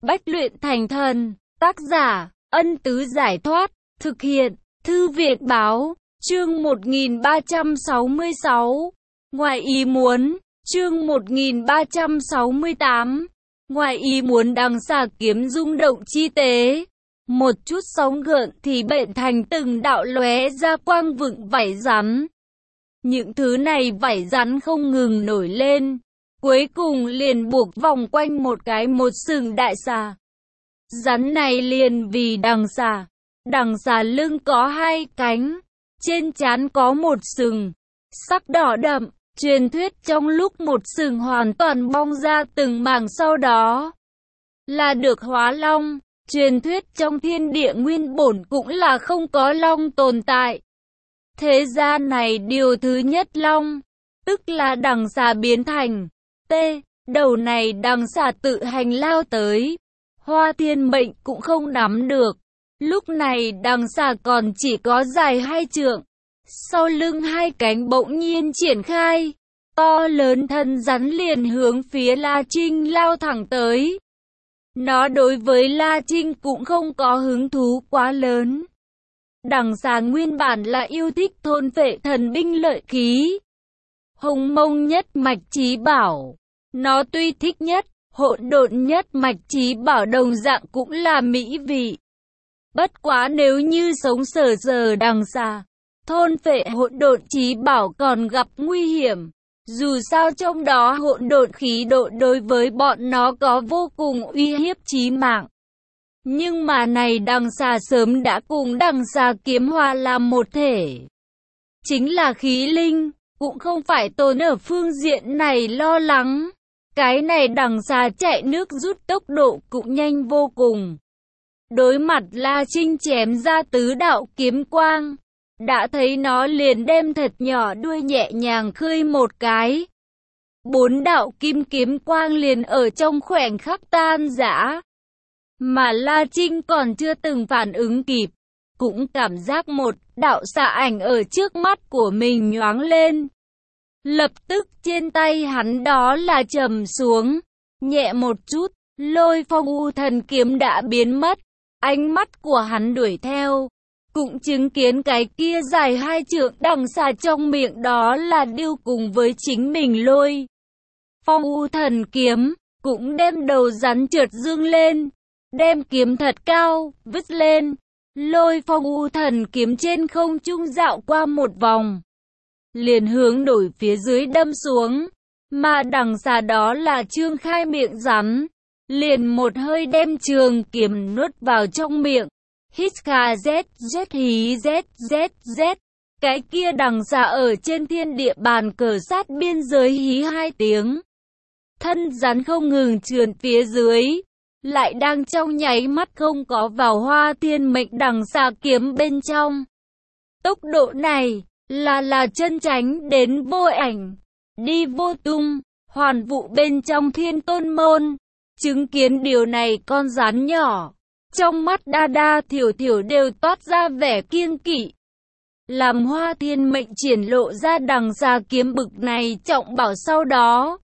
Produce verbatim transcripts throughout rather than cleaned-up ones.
Bách luyện thành thần, tác giả, Ân Tứ Giải Thoát, thực hiện, Thư viện Báo, chương một nghìn ba trăm sáu mươi sáu, ngoài ý muốn, chương một nghìn ba trăm sáu mươi tám, ngoài ý muốn đằng xà kiếm rung động chi tế. Một chút sóng gợn thì bệnh thành từng đạo lóe ra quang vựng vảy rắn. Những thứ này vảy rắn không ngừng nổi lên, cuối cùng liền buộc vòng quanh một cái một sừng đại xà. Rắn này liền vì đằng xà, đằng xà lưng có hai cánh, trên trán có một sừng, sắc đỏ đậm, truyền thuyết trong lúc một sừng hoàn toàn bong ra từng mảng sau đó là được hóa long. Truyền thuyết trong thiên địa nguyên bổn cũng là không có long tồn tại. Thế gian này điều thứ nhất long, tức là đằng xà biến thành T, đầu này đằng xà tự hành lao tới. Hoa Thiên Mệnh cũng không nắm được. Lúc này đằng xà còn chỉ có dài hai trượng, sau lưng hai cánh bỗng nhiên triển khai, to lớn thân rắn liền hướng phía La Trinh lao thẳng tới. Nó đối với La Trinh cũng không có hứng thú quá lớn. Đằng xà nguyên bản là yêu thích thôn phệ thần binh lợi khí, hồng mông nhất mạch chí bảo. Nó tuy thích nhất, hỗn độn nhất mạch chí bảo đồng dạng cũng là mỹ vị. Bất quá nếu như sống sờ sờ đằng xà, thôn phệ hỗn độn chí bảo còn gặp nguy hiểm. Dù sao trong đó hỗn độn khí độ đối với bọn nó có vô cùng uy hiếp chí mạng. Nhưng mà này đằng xà sớm đã cùng đằng xà kiếm hòa làm một thể. Chính là khí linh, cũng không phải tồn ở phương diện này lo lắng. Cái này đằng xà chạy nước rút tốc độ cũng nhanh vô cùng. Đối mặt La Trinh chém ra tứ đạo kiếm quang, đã thấy nó liền đem thật nhỏ đuôi nhẹ nhàng khơi một cái. Bốn đạo kim kiếm quang liền ở trong khoảnh khắc tan rã. Mà La Trinh còn chưa từng phản ứng kịp, cũng cảm giác một đạo xạ ảnh ở trước mắt của mình nhoáng lên. Lập tức trên tay hắn đó là trầm xuống, nhẹ một chút, Lôi Phong U Thần kiếm đã biến mất. Ánh mắt của hắn đuổi theo, cũng chứng kiến cái kia dài hai trượng đằng xà trong miệng đó là điêu cùng với chính mình Lôi Phong U Thần kiếm, cũng đem đầu rắn trượt dương lên, đem kiếm thật cao, vứt lên. Lôi Phong U Thần kiếm trên không trung dạo qua một vòng, liền hướng đổi phía dưới đâm xuống, mà đằng xà đó là trương khai miệng rắn, liền một hơi đem trường kiếm nuốt vào trong miệng. Hít kha z z hí z z z. Cái kia đằng xà ở trên thiên địa bàn cờ sát biên giới hí hai tiếng. Thân rắn không ngừng trườn phía dưới, lại đang trong nháy mắt không có vào Hoa Thiên Mệnh đằng xà kiếm bên trong. Tốc độ này là là chân tránh đến vô ảnh, đi vô tung, hoàn vụ bên trong Thiên Tôn môn. Chứng kiến điều này con rắn nhỏ, trong mắt đa đa thiểu thiểu đều toát ra vẻ kiêng kỵ. Làm Hoa Thiên Mệnh triển lộ ra đằng xà kiếm bực này trọng bảo sau đó,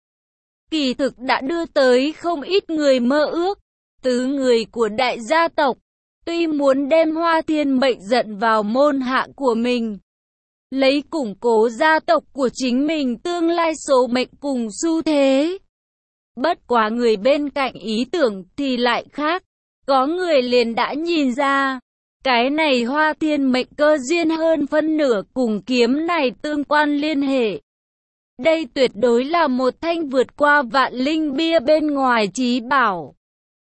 kỳ thực đã đưa tới không ít người mơ ước. Tứ người của đại gia tộc, tuy muốn đem Hoa Thiên Mệnh dẫn vào môn hạ của mình, lấy củng cố gia tộc của chính mình tương lai số mệnh cùng xu thế. Bất quá người bên cạnh ý tưởng thì lại khác. Có người liền đã nhìn ra, cái này Hoa Thiên Mệnh cơ duyên hơn phân nửa cùng kiếm này tương quan liên hệ. Đây tuyệt đối là một thanh vượt qua vạn linh bia bên ngoài chí bảo.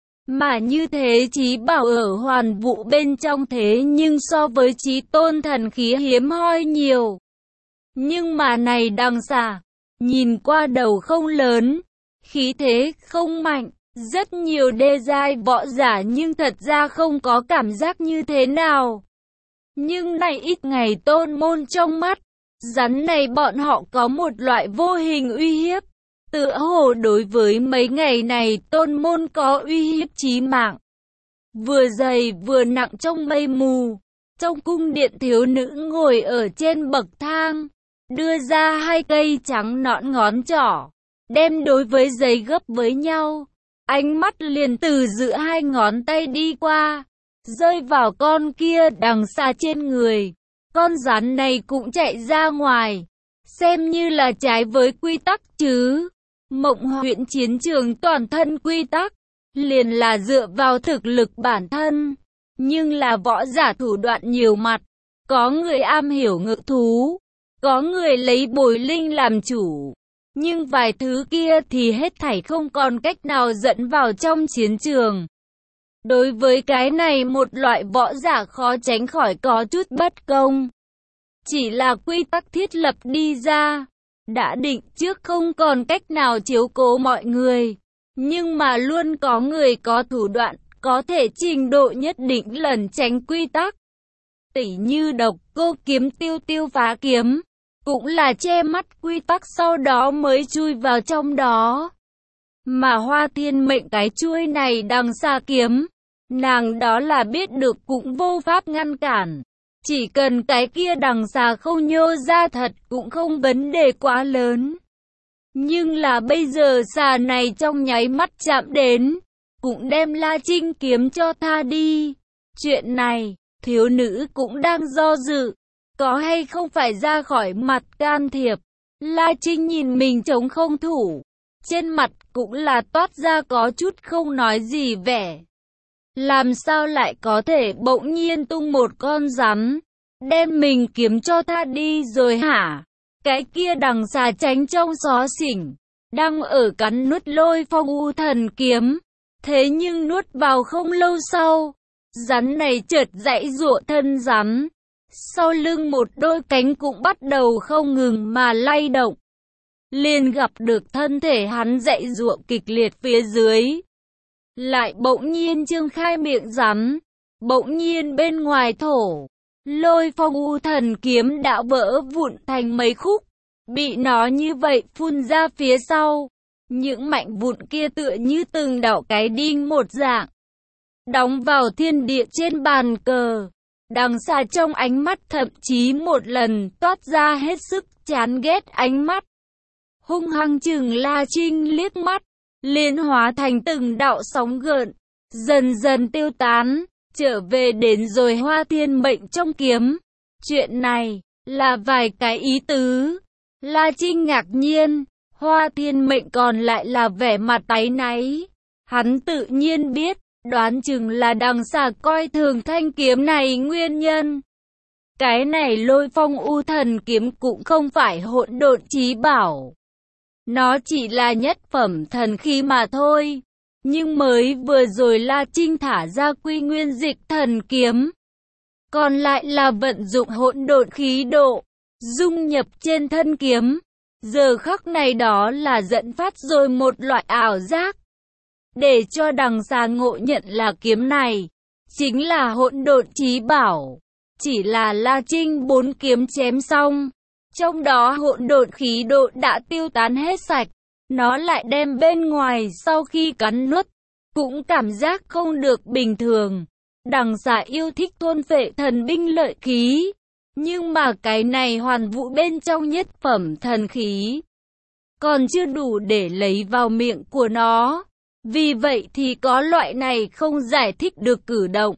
Mà như thế chí bảo ở hoàn vụ bên trong thế nhưng so với chí tôn thần khí hiếm hoi nhiều. Nhưng mà này đằng xà, nhìn qua đầu không lớn, khí thế không mạnh. Rất nhiều đê giai võ giả nhưng thật ra không có cảm giác như thế nào. Nhưng này ít ngày tôn môn trong mắt, rắn này bọn họ có một loại vô hình uy hiếp. Tựa hồ đối với mấy ngày này tôn môn có uy hiếp chí mạng. Vừa dày vừa nặng trong mây mù, trong cung điện thiếu nữ ngồi ở trên bậc thang, đưa ra hai cây trắng nõn ngón trỏ, đem đối với giấy gấp với nhau. ánh mắt liền từ giữa hai ngón tay đi qua, rơi vào con kia đằng xa trên người. Con rắn này cũng chạy ra ngoài, xem như là trái với quy tắc chứ. Mộng huyện chiến trường toàn thân quy tắc, liền là dựa vào thực lực bản thân, nhưng là võ giả thủ đoạn nhiều mặt, có người am hiểu ngự thú, có người lấy bồi linh làm chủ, nhưng vài thứ kia thì hết thảy không còn cách nào dẫn vào trong chiến trường. Đối với cái này một loại võ giả khó tránh khỏi có chút bất công. Chỉ là quy tắc thiết lập đi ra, đã định trước không còn cách nào chiếu cố mọi người, nhưng mà luôn có người có thủ đoạn, có thể trình độ nhất định lẩn tránh quy tắc. Tỉ như độc cô kiếm tiêu tiêu phá kiếm, cũng là che mắt quy tắc sau đó mới chui vào trong đó. Mà Hoa Thiên Mệnh cái chuôi này đằng xa kiếm, nàng đó là biết được cũng vô pháp ngăn cản. Chỉ cần cái kia đằng xa không nhô ra thật cũng không vấn đề quá lớn. Nhưng là bây giờ xà này trong nháy mắt chạm đến, cũng đem La Trinh kiếm cho tha đi. Chuyện này, thiếu nữ cũng đang do dự, có hay không phải ra khỏi mặt can thiệp. La Trinh nhìn mình trống không thủ, trên mặt cũng là toát ra có chút không nói gì vẻ. Làm sao lại có thể bỗng nhiên tung một con rắn, đem mình kiếm cho tha đi rồi hả? Cái kia đằng xà tránh trong xó xỉnh, đang ở cắn nuốt Lôi Phong U Thần kiếm. Thế nhưng nuốt vào không lâu sau, rắn này chợt giãy giụa thân rắn. Sau lưng một đôi cánh cũng bắt đầu không ngừng mà lay động. Liền gặp được thân thể hắn giãy giụa kịch liệt phía dưới. Lại bỗng nhiên trương khai miệng rắn, bỗng nhiên bên ngoài thổ. Lôi Phong U Thần kiếm đã vỡ vụn thành mấy khúc, bị nó như vậy phun ra phía sau. Những mảnh vụn kia tựa như từng đạo cái đinh một dạng, đóng vào thiên địa trên bàn cờ. Đằng xa trong ánh mắt thậm chí một lần toát ra hết sức chán ghét ánh mắt. Hung hăng chừng La Trinh liếc mắt, liền hóa thành từng đạo sóng gợn, dần dần tiêu tán, trở về đến rồi Hoa Thiên Mệnh trong kiếm. Chuyện này, là vài cái ý tứ. La Trinh ngạc nhiên, Hoa Thiên Mệnh còn lại là vẻ mặt áy náy. Hắn tự nhiên biết, đoán chừng là đằng xà coi thường thanh kiếm này nguyên nhân. Cái này Lôi Phong U Thần kiếm cũng không phải hỗn độn chí bảo. Nó chỉ là nhất phẩm thần khí mà thôi. Nhưng mới vừa rồi La Trinh thả ra Quy Nguyên Dịch Thần kiếm, còn lại là vận dụng hỗn độn khí độ, dung nhập trên thân kiếm. Giờ khắc này đó là dẫn phát rồi một loại ảo giác, để cho đằng xà ngộ nhận là kiếm này chính là hỗn độn chí bảo. Chỉ là La Trinh bốn kiếm chém xong, trong đó hỗn độn khí độ đã tiêu tán hết sạch. Nó lại đem bên ngoài sau khi cắn nuốt, cũng cảm giác không được bình thường. Đằng xà yêu thích thôn phệ thần binh lợi khí, nhưng mà cái này hoàn vũ bên trong nhất phẩm thần khí, còn chưa đủ để lấy vào miệng của nó. Vì vậy thì có loại này không giải thích được cử động.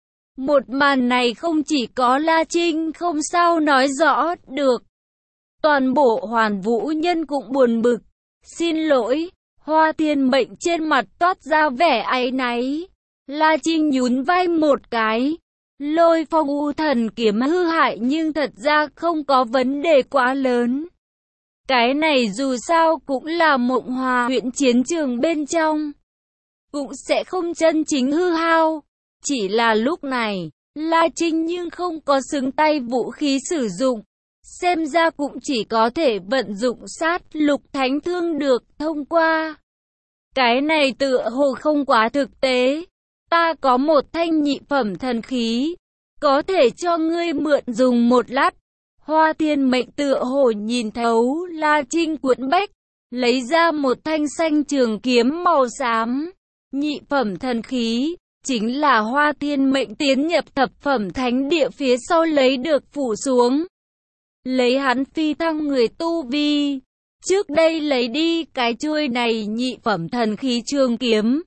Một màn này không chỉ có La Trinh không sao nói rõ được, toàn bộ Hoàn Vũ nhân cũng buồn bực. Xin lỗi, Hoa Thiên Mệnh trên mặt toát ra vẻ áy náy. La Trinh nhún vai một cái. Lôi Phong U Thần kiếm hư hại nhưng thật ra không có vấn đề quá lớn. Cái này dù sao cũng là Mộng Hòa huyện chiến trường bên trong, cũng sẽ không chân chính hư hao. Chỉ là lúc này, La Trinh nhưng không có xứng tay vũ khí sử dụng. Xem ra cũng chỉ có thể vận dụng sát lục thánh thương được thông qua. Cái này tựa hồ không quá thực tế. Ta có một thanh nhị phẩm thần khí, có thể cho ngươi mượn dùng một lát. Hoa Thiên Mệnh tựa hồ nhìn thấu La Trinh cuộn bách, lấy ra một thanh xanh trường kiếm màu xám. Nhị phẩm thần khí, chính là Hoa Thiên Mệnh tiến nhập thập phẩm thánh địa phía sau lấy được phủ xuống. Lấy hắn phi thăng người tu vi, trước đây lấy đi cái chuôi này nhị phẩm thần khí trường kiếm,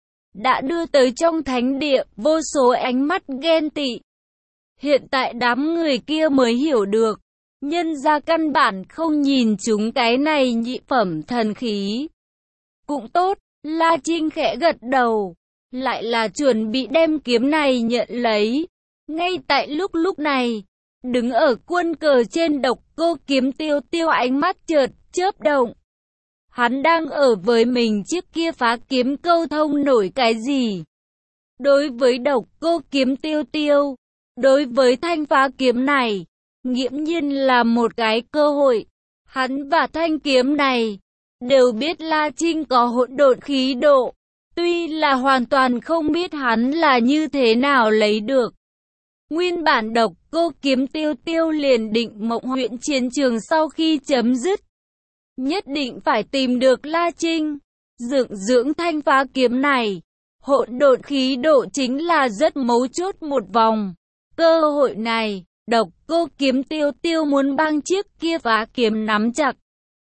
đã đưa tới trong thánh địa vô số ánh mắt ghen tị. Hiện tại đám người kia mới hiểu được, nhân ra căn bản không nhìn chúng cái này nhị phẩm thần khí. Cũng tốt, La Trinh khẽ gật đầu, lại là chuẩn bị đem kiếm này nhận lấy. Ngay tại lúc lúc này, đứng ở quân cờ trên Độc Cô Kiếm Tiêu Tiêu ánh mắt chợt chớp động. Hắn đang ở với mình chiếc kia phá kiếm câu thông nổi cái gì? Đối với Độc Cô Kiếm Tiêu Tiêu, đối với thanh phá kiếm này, nghiễm nhiên là một cái cơ hội. Hắn và thanh kiếm này đều biết La Trinh có hỗn độn khí độ, tuy là hoàn toàn không biết hắn là như thế nào lấy được. Nguyên bản Độc Cô Kiếm Tiêu Tiêu liền định Mộng huyện chiến trường sau khi chấm dứt, nhất định phải tìm được La Trinh, dưỡng dưỡng thanh phá kiếm này. Hỗn độn khí độ chính là rất mấu chốt một vòng. Cơ hội này, Độc Cô Kiếm Tiêu Tiêu muốn băng chiếc kia phá kiếm nắm chặt.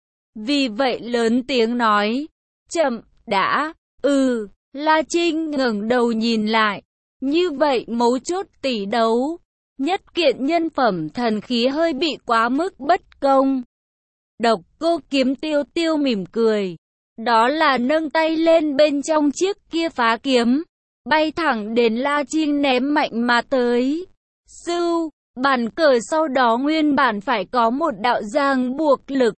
Vì vậy lớn tiếng nói, chậm, đã, ừ, La Trinh ngẩng đầu nhìn lại. Như vậy mấu chốt tỷ đấu, nhất kiện nhân phẩm thần khí hơi bị quá mức bất công. Độc Cô Kiếm Tiêu Tiêu mỉm cười, đó là nâng tay lên bên trong chiếc kia phá kiếm, bay thẳng đến La Trinh ném mạnh mà tới. Sưu, bàn cờ sau đó nguyên bản phải có một đạo ràng buộc lực,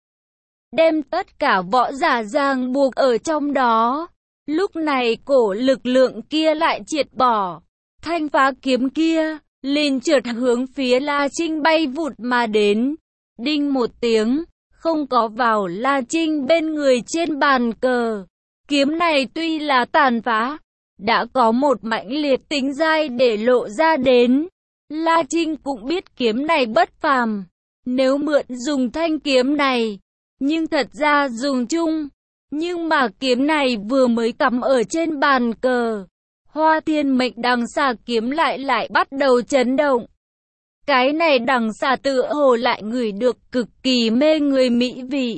đem tất cả võ giả ràng buộc ở trong đó. Lúc này cổ lực lượng kia lại triệt bỏ, thanh phá kiếm kia liền trượt hướng phía La Trinh bay vụt mà đến. Đinh một tiếng, không có vào La Trinh bên người trên bàn cờ. Kiếm này tuy là tàn phá, đã có một mãnh liệt tính dai để lộ ra đến. La Trinh cũng biết kiếm này bất phàm, nếu mượn dùng thanh kiếm này, nhưng thật ra dùng chung. Nhưng mà kiếm này vừa mới cắm ở trên bàn cờ, Hoa Thiên Mệnh đằng xà kiếm lại lại bắt đầu chấn động. Cái này đằng xà tựa hồ lại ngửi được cực kỳ mê người mỹ vị,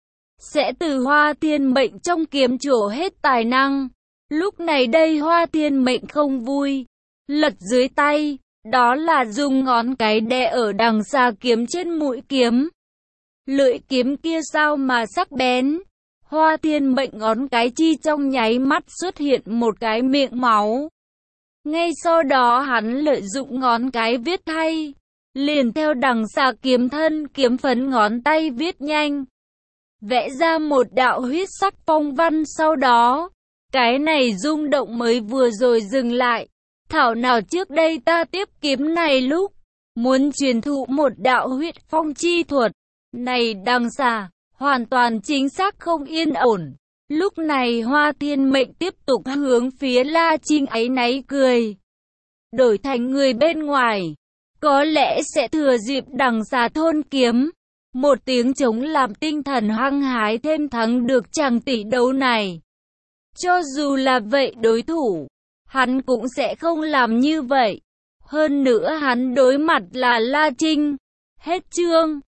sẽ từ Hoa Thiên Mệnh trong kiếm trổ hết tài năng. Lúc này đây Hoa Thiên Mệnh không vui, lật dưới tay, đó là dùng ngón cái đè ở đằng xà kiếm trên mũi kiếm. Lưỡi kiếm kia sao mà sắc bén. Hoa Thiên Mệnh ngón cái chi trong nháy mắt xuất hiện một cái miệng máu. Ngay sau đó hắn lợi dụng ngón cái viết thay, liền theo đằng xà kiếm thân kiếm phấn ngón tay viết nhanh, vẽ ra một đạo huyết sắc phong văn. Sau đó, cái này rung động mới vừa rồi dừng lại. Thảo nào trước đây ta tiếp kiếm này lúc muốn truyền thụ một đạo huyết phong chi thuật, này đằng xà hoàn toàn chính xác không yên ổn. Lúc này Hoa Thiên Mệnh tiếp tục hướng phía La Trinh áy náy cười, đổi thành người bên ngoài, có lẽ sẽ thừa dịp đằng xà thôn kiếm, một tiếng chống làm tinh thần hăng hái thêm thắng được chàng tỷ đấu này. Cho dù là vậy đối thủ, hắn cũng sẽ không làm như vậy. Hơn nữa hắn đối mặt là La Trinh. Hết chương.